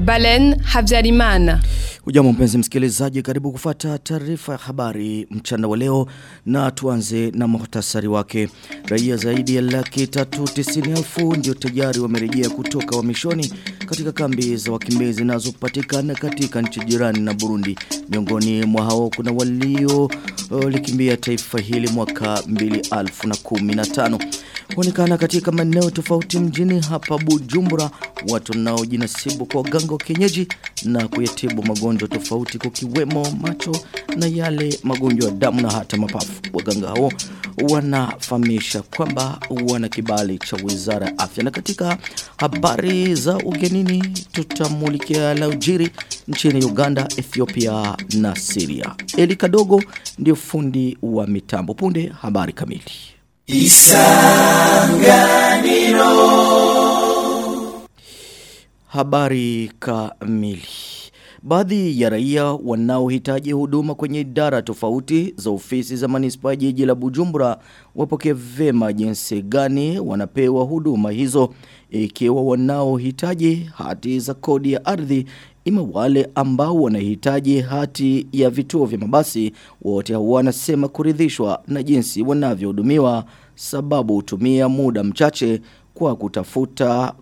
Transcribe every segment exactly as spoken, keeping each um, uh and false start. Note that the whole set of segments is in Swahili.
Balen Habyarimana. Ujambo mpenzi msikilizaji, karibu kufuata taarifa ya habari mchana wa leo, na tuanze na muhtasari wake. Raia zaidi ya laki tatu tisini elfu ndio tayari wamerejea kutoka wamishoni katika kambi za wakimbizi zinazopatikana katika nchi jirani na Burundi. Miongoni mwa hao kuna walio uh, likimbia taifa hili mwaka mbili elfu kumi na tano. Huonekana katika maeneo tofauti mjini hapa Bujumbura watu nao jinasibu kwa waganga wa kienyeji na kuyatibu magonjwa tofauti kukiwemo macho na yale magonjwa ya damu na hata mapafu. Waganga hao wanafahamisha kwamba wana kibali cha Wizara ya Afya. Na katika habari za ugenini tutamulikia laujiri nchini Uganda, Ethiopia na Syria. Eli Kadogo ndio fundi wa mitambo. Punde habari kamili. Isanganiro. Habari kamili. Baadhi ya raia wanaohitaji huduma kwenye idara tofauti za ofisi za manispaa jiji la Bujumbura wapokee vema jinsi gani wanapewa huduma hizo, ikiwa wanaohitaji hati za kodi ya ardhi ima wale ambao wanahitaji hati ya vituo vya mabasi. Wote wanasema kuridhishwa na jinsi wanavyohudumiwa, sababu hutumia muda mchache kwa kutafuta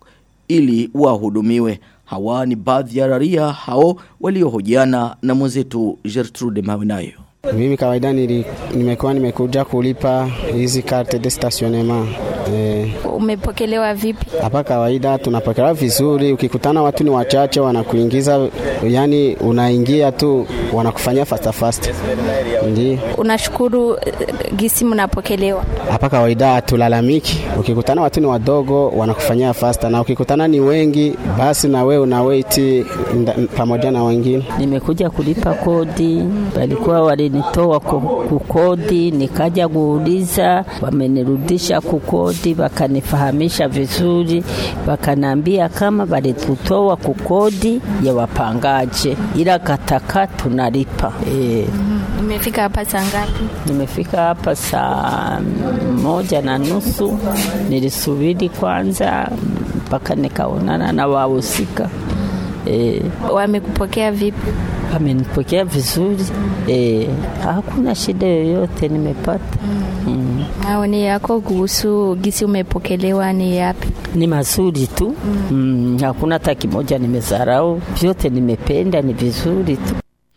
ili wahudumiwe. Hawa ni baadhi ya raia hao waliohojiana na mwenzetu Gertrude Mawinayo. Mimi kawaida nili, nimekuwa nimekuja kulipa hizi carte de stationnement. Eh, umepokelewa vipi? Hapa kawaida tunapokelewa vizuri. Ukikutana watu ni wachache wanakuingiza, yani unaingia tu wanakufanyia fast fast. Ndi. Unashukuru gisi mnapokelewa? Hapa kawaida tulalamiki. Ukikutana watu ni wadogo wanakufanyia fast, na ukikutana ni wengi basi na wewe una wait pamoja na wengine. Nimekuja kulipa kodi, walikuwa walinitoa kukodi, nikaja kuuliza, wamenirudisha kukodi, wakanifahamisha vizuri, wakanambia kama walitutoa kukodi ya wapangaje, ila kataka tunalipa. E. Nimefika hapa saa ngapi? Nimefika hapa saa moja na nusu. Nilisubiri kwanza mpaka nikaonana na wahusika. E. Wamekupokea vipi? Wamenipokea vizuri. E, hakuna shida yoyote nimepata. Mm. Maoni yako kuhusu gisi umepokelewa ni yapi? Ni mazuri tu. Mm. Mm, hakuna hata kimoja nimezarau. Vyote nimependa, ni vizuri tu.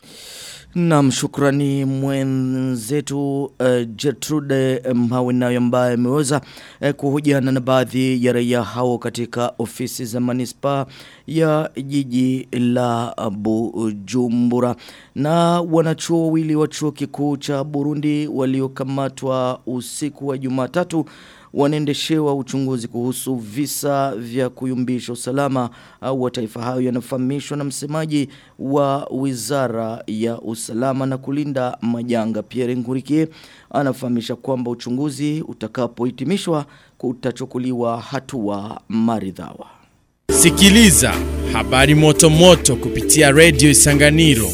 Naam, shukrani mwenzetu uh, Gertrude Mawinayo ambaye ameweza uh, kuhojiana na baadhi ya raia hao katika ofisi za manispaa ya jiji la Bujumbura. Na wanachuo wawili wa chuo kikuu cha Burundi waliokamatwa usiku wa Jumatatu wanaendeshewa uchunguzi kuhusu visa vya kuyumbisha usalama wa taifa. Hayo yanafahamishwa na msemaji wa Wizara ya Usalama na Kulinda Majanga, Pierre Ngurikie. Anafahamisha kwamba uchunguzi utakapohitimishwa kutachukuliwa hatua maridhawa. Sikiliza habari moto moto kupitia Radio Isanganiro.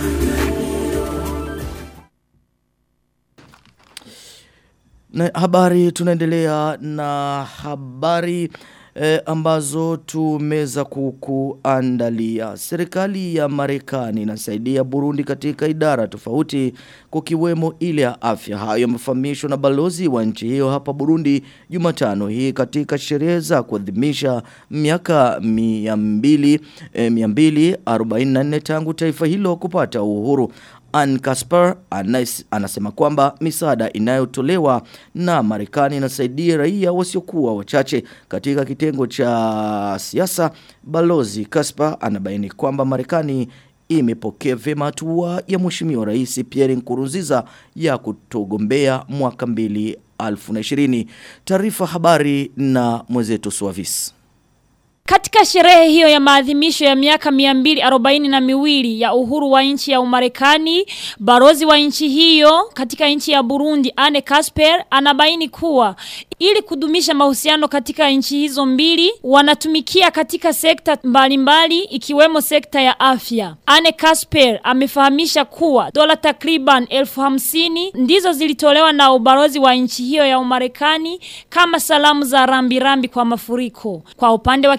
Na habari tunaendelea na habari eh, ambazo tumeza kukuandalia. Serikali ya Marekani inasaidia Burundi katika idara tofauti kukiwemo ile ya afya. Hayo yamefahamishwa na balozi wa nchi hiyo hapa Burundi Jumatano hii katika sherehe za kuadhimisha miaka mia mbili arobaini na nne tangu taifa hilo kupata uhuru. Ann Kasper anasema kwamba misaada inayotolewa na Marekani inasaidia raia wasiokuwa wachache. Katika kitengo cha siasa, balozi Kasper anabaini kwamba Marekani imepokea vyema hatua ya Mheshimiwa Rais Pierre Nkurunziza ya kutogombea mwaka mbili elfu na ishirini. Taarifa habari na mwenzetu Suavis. Katika sherehe hiyo ya maadhimisho ya miaka mia mbili arobaini na miwili ya uhuru wa nchi ya Umarekani, balozi wa nchi hiyo katika nchi ya Burundi Anne Kasper anabaini kuwa ili kudumisha mahusiano katika nchi hizo mbili wanatumikia katika sekta mbalimbali ikiwemo sekta ya afya. Anne Kasper amefahamisha kuwa dola takriban elfu hamsini ndizo zilitolewa na ubalozi wa nchi hiyo ya Umarekani kama salamu za rambirambi kwa mafuriko. Kwa upande wa kisiasa,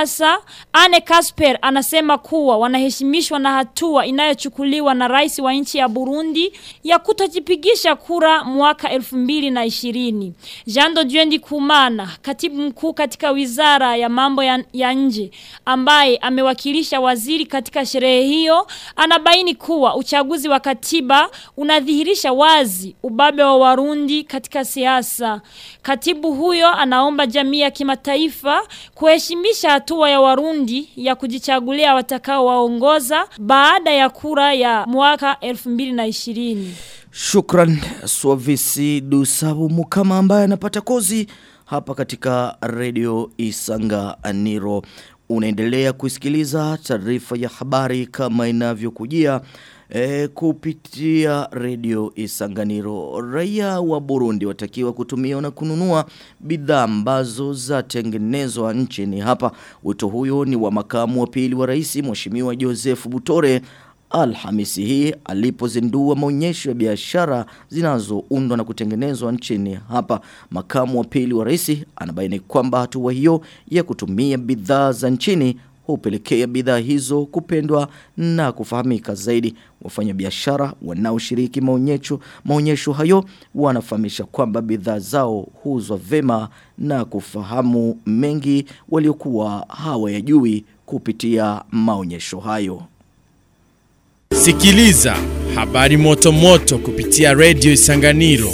siasa, Anne Kasper anasema kuwa wanaheshimishwa na hatua inayochukuliwa na rais wa nchi ya Burundi ya kutojipigisha kura mwaka elfu mbili na ishirini. Jando Dwendi Kumana, katibu mkuu katika wizara ya mambo ya, ya nje, ambaye amewakilisha waziri katika sherehe hiyo, anabaini kuwa uchaguzi wa katiba unadhihirisha wazi ubabe wa Warundi katika siasa. Katibu huyo anaomba jamii ya kimataifa kuheshimisha hatua ya Warundi ya kujichagulia watakao waongoza baada ya kura ya mwaka elfu mbili na ishirini. Shukran Swavisi Dusabu Mukama ambaye anapata kozi hapa katika Radio Isanganiro. Unaendelea kusikiliza taarifa ya habari kama inavyokujia E, kupitia Radio Isanganiro. Raia wa Burundi watakiwa kutumia na kununua bidhaa ambazo zatengenezwa nchini hapa. Wito huyo ni wa makamu wa pili wa rais Mheshimiwa Joseph Butore Alhamisi hii alipozindua maonyesho ya biashara zinazoundwa na kutengenezwa nchini hapa. Makamu wa pili wa rais anabaini kwamba hatua hiyo ya kutumia bidhaa za nchini hupelekea bidhaa hizo kupendwa na kufahamika zaidi. Wafanyabiashara wanaoshiriki maonyesho maonyesho hayo wanafahamisha kwamba bidhaa zao huuzwa vema na kufahamu mengi waliokuwa hawayajui kupitia maonyesho hayo. Sikiliza habari moto moto kupitia Radio Isanganiro.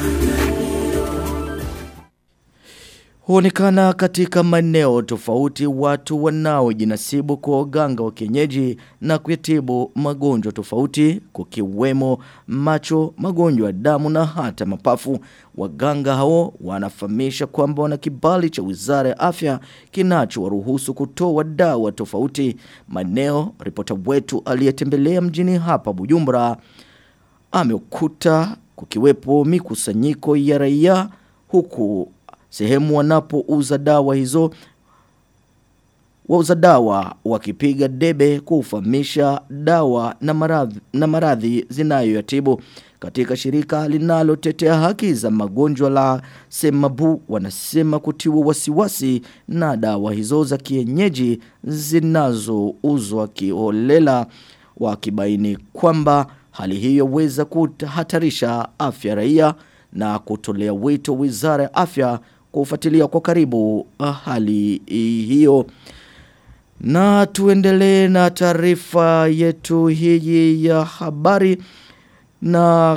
Huonekana katika maeneo tofauti watu wanaojinasibu kwa waganga wa kienyeji na kutibu magonjwa tofauti kukiwemo macho, magonjwa ya damu na hata mapafu. Waganga hao wanafahamisha kwamba wana kibali cha Wizara ya Afya kinachowaruhusu kutoa dawa tofauti. Maeneo ripota wetu aliyetembelea mjini hapa Bujumbura amekuta kukiwepo mikusanyiko ya raia huku sehemu wanapouza dawa hizo wauza dawa wakipiga debe kufahamisha dawa na maradhi na maradhi zinayoyatibu. Katika shirika linalotetea haki za magonjwa la Semabu wanasema kutiwa wasiwasi na dawa hizo za kienyeji zinazouzwa kiholela, wakibaini kwamba hali hiyo weza kuhatarisha afya raia na kutolea wito Wizara ya Afya kufuatilia kwa karibu hali hiyo. Na tuendelee na taarifa yetu hii ya habari na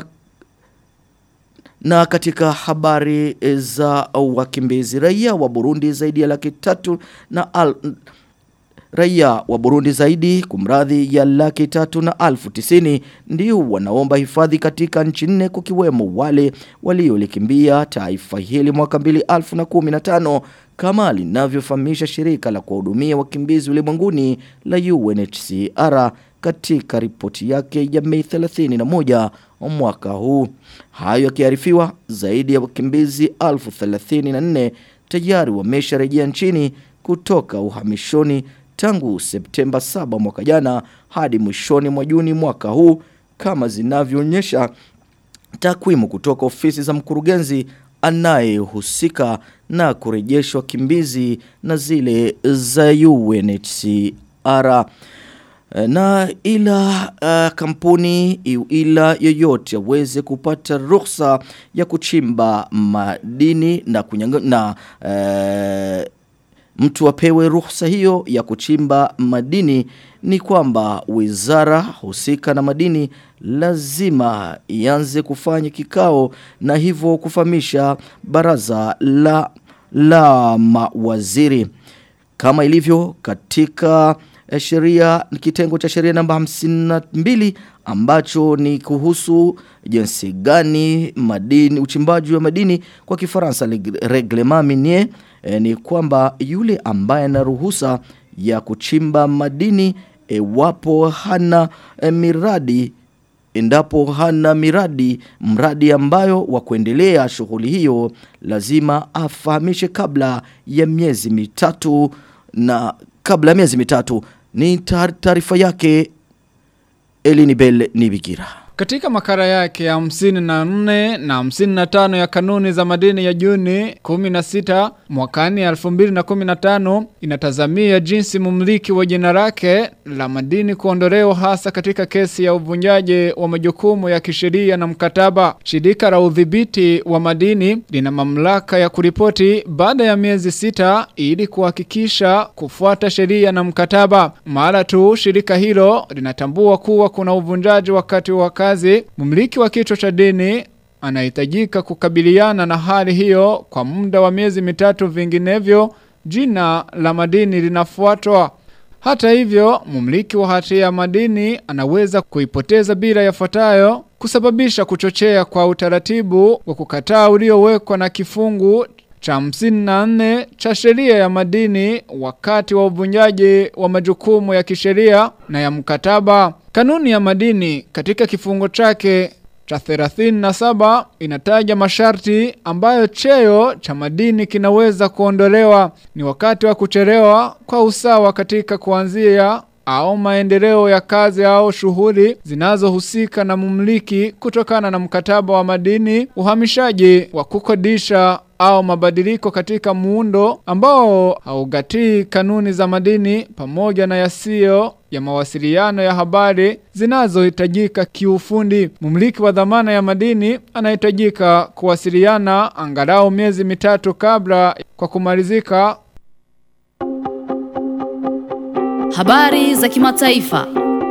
na katika habari za wakimbizi. Raia wa Burundi zaidi ya laki tatu na al, raia wa Burundi zaidi kumradhi ya laki tatu na alfu tisini ndio wanaomba hifadhi katika nchi nne kukiwemo wale waliolikimbia taifa hili mwaka mbili alfu na kumi na tano kama linavyofahamisha shirika la kuhudumia wakimbizi ulimwenguni la U N H C R katika ripoti yake ya Mei thelathini na moja mwaka huu. Hayo yakiarifiwa zaidi ya wakimbizi alfu thelathini na nne tayari wamesharejea nchini kutoka uhamishoni tangu Septemba saba mwaka jana hadi mwishoni mwa Juni mwaka huu, kama zinavyoonyesha takwimu kutoka ofisi za mkurugenzi anayehusika na kurejeshwa wakimbizi na zile za U N H C R. Na ila uh, kampuni ila yoyote yaweze kupata ruhusa ya kuchimba madini na kunyanga, na uh, mtu apewe ruhusa hiyo ya kuchimba madini, ni kwamba wizara husika na madini lazima ianze kufanya kikao na hivyo kufahamisha baraza la la mawaziri kama ilivyo katika sheria, kitengo cha sheria namba hamsini na mbili ambacho ni kuhusu jinsi gani madini, uchimbaji wa madini kwa Kifaransa reglement minier. E, ni kwamba yule ambaye ana ruhusa ya kuchimba madini iwapo hana e, miradi endapo hana miradi mradi ambayo wa kuendelea shughuli hiyo lazima afahamishe kabla ya miezi mitatu na kabla ya miezi mitatu. Ni taarifa yake Elini Bell Nibigira. Katika makala yake ya hamsini na nne na hamsini na tano ya kanuni za madini ya Juni kumi na sita mwakani elfu mbili na kumi na tano inatazamia jinsi mumliki wa jina lake la madini kuondolewa hasa katika kesi ya uvunjaji wa majukumu ya kisheria na mkataba. Shirika la udhibiti wa madini lina mamlaka ya kuripoti baada ya miezi sita ili kuhakikisha kufuata sheria na mkataba. Mara tu shirika hilo linatambua kuwa kuna uvunjaji wakati wa kazi, mumliki wa kichwa cha dini anahitajika kukabiliana na hali hiyo kwa muda wa miezi mitatu, vinginevyo jina la madini linafuatwa. Hata hivyo, mumliki wa hati ya madini anaweza kuipoteza bila yafuatayo: kusababisha kuchochea kwa utaratibu wa kukataa uliowekwa na kifungu cha hamsini na nne cha sheria ya madini wakati wa uvunjaji wa majukumu ya kisheria na ya mkataba. Kanuni ya madini katika kifungo chake cha thelathini na saba inataja masharti ambayo cheo cha madini kinaweza kuondolewa. Ni wakati wa kuchelewa kwa usawa katika kuanzia au maendeleo ya kazi au shughuli zinazohusika na mumliki kutokana na mkataba wa madini, uhamishaji wa kukodisha au mabadiliko katika muundo ambao haugatii kanuni za madini, pamoja na yasio ya mawasiliano ya habari zinazohitajika kiufundi. Mumliki wa dhamana ya madini anahitajika kuwasiliana angalau miezi mitatu kabla kwa kumalizika. Habari za kimataifa.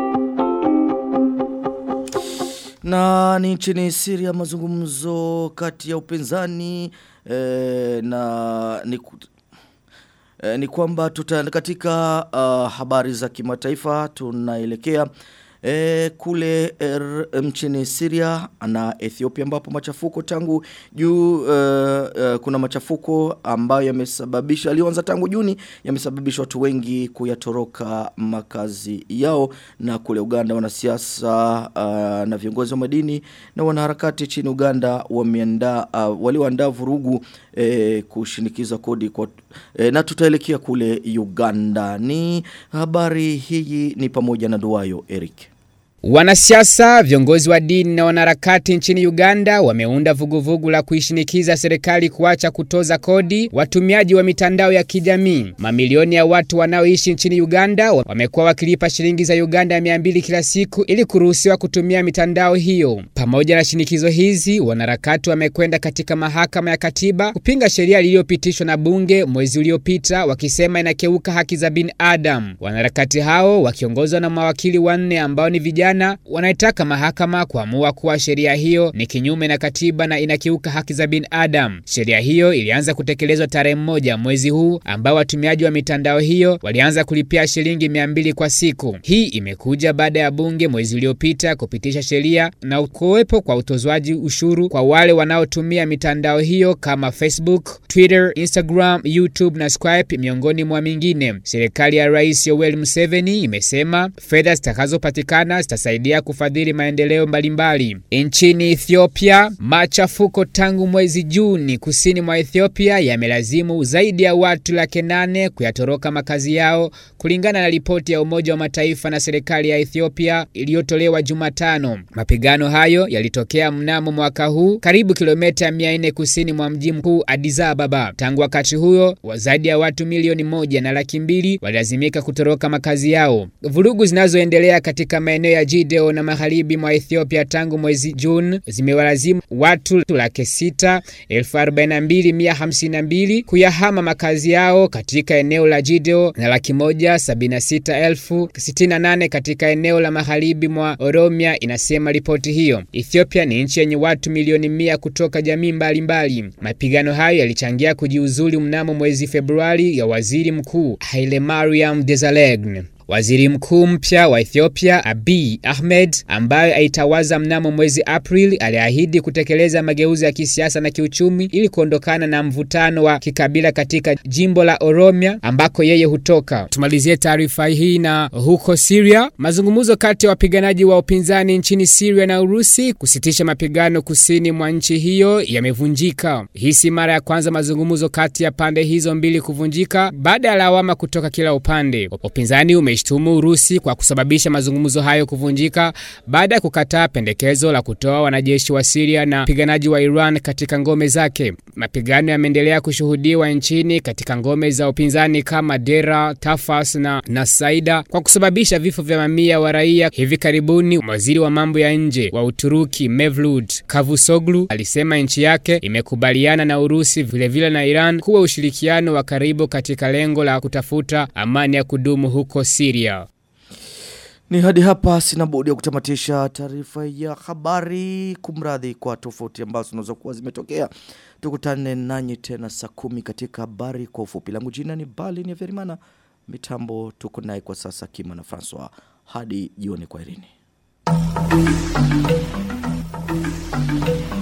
Na ni nchini Syria mazungumzo kati ya upinzani eh, na ni, eh, ni kwamba tuta katika uh, habari za kimataifa tunaelekea E, kule er, mchini Syria na Ethiopia ambapo machafuko tangu juu uh, uh, kuna machafuko ambayo yamesababisha alianza tangu Juni yamesababisha watu wengi kuyatoroka makazi yao. Na kule Uganda wanasiasa uh, na viongozi wa madini na wanaharakati nchini Uganda wameandaa uh, walioandaa vurugu eh, kushinikiza kodi kwa eh, na tutaelekea kule Uganda. Ni habari hii ni pamoja na Duayo Eric. Wanasiasa, viongozi wa dini na wanaharakati nchini Uganda wameunda vuguvugu la kuishinikiza serikali kuacha kutoza kodi watumiaji wa mitandao ya kijamii. Mamilioni ya watu wanaoishi nchini Uganda wamekuwa wakilipa shilingi za Uganda mia mbili kila siku ili kuruhusiwa kutumia mitandao hiyo. Pamoja na shinikizo hizi, wanaharakati wamekwenda katika mahakama ya katiba kupinga sheria iliyopitishwa na bunge mwezi uliopita, wakisema inakeuka haki za binadamu. Wanaharakati hao wakiongozwa na mawakili wanne ambao ni vijana wanaitaka mahakama kuamua kuwa sheria hiyo ni kinyume na katiba na inakiuka haki za binadamu. Sheria hiyo ilianza kutekelezwa tarehe moja mwezi huu, ambao watumiaji wa mitandao hiyo walianza kulipia shilingi mia mbili kwa siku. Hii imekuja baada ya bunge mwezi uliopita kupitisha sheria na kuwepo kwa utozwaji ushuru kwa wale wanaotumia mitandao hiyo kama Facebook, Twitter, Instagram, YouTube na Skype miongoni mwa mingine. Serikali ya Rais Yoweri Museveni imesema fedha zitakazopatikana zitasaidia kufadhili maendeleo mbalimbali. Nchini Ethiopia, machafuko tangu mwezi Juni kusini mwa Ethiopia yamelazimu zaidi ya watu laki nane kuyatoroka makazi yao, kulingana na ripoti ya Umoja wa Mataifa na serikali ya Ethiopia iliyotolewa Jumatano. Mapigano hayo yalitokea mnamo mwaka huu karibu kilomita mia nne kusini mwa mji mkuu Addis Ababa. Tangu wakati huo, zaidi ya watu milioni moja na laki mbili walazimika kutoroka makazi yao. Vurugu zinazoendelea katika maeneo ya Jideo na magharibi mwa Ethiopia tangu mwezi Juni zimewalazimu watu laki sita elfu arobaini na mbili mia hamsini na mbili kuyahama makazi yao katika eneo la Jideo na laki moja sabini na sita elfu sitini na nane katika eneo la magharibi mwa Oromia, inasema ripoti hiyo. Ethiopia ni nchi yenye watu milioni mia kutoka jamii mbalimbali. Mapigano hayo yalichangia kujiuzulu mnamo mwezi Februari ya waziri mkuu Haile Mariam Desalegn. Waziri mkuu mpya wa Ethiopia Abiy Ahmed, ambaye aitawaza mnamo mwezi Aprili, aliahidi kutekeleza mageuzi ya kisiasa na kiuchumi ili kuondokana na mvutano wa kikabila katika jimbo la Oromia ambako yeye hutoka. Tumalizie taarifa hii na huko Syria. Mazungumzo kati ya wapiganaji wa upinzani nchini Syria na Urusi kusitisha mapigano kusini mwa nchi hiyo yamevunjika. Hii si mara ya kwanza mazungumzo kati ya pande hizo mbili kuvunjika baada ya lawama kutoka kila upande. Upinzani ume imeishtumu Urusi kwa kusababisha mazungumzo hayo kuvunjika baada ya kukataa pendekezo la kutoa wanajeshi wa Syria na wapiganaji wa Iran katika ngome zake. Mapigano yameendelea kushuhudiwa nchini katika ngome za upinzani kama Dera, Tafas na Nasaida kwa kusababisha vifo vya mamia wa raia. Hivi karibuni waziri wa mambo ya nje wa Uturuki Mevlut Cavusoglu alisema nchi yake imekubaliana na Urusi vile vile na Iran kuwa ushirikiano wa karibu katika lengo la kutafuta amani ya kudumu huko Syria. Ni hadi hapa sina budi ya kutamatisha taarifa ya habari. Kumradhi kwa tofauti ambazo zinaweza kuwa zimetokea. Tukutane nanyi tena saa kumi katika habari kwa ufupi. Langu jina ni Bali ni Verimana. Mitambo tuko naye kwa sasa Kima na François. Hadi jioni kwa irini.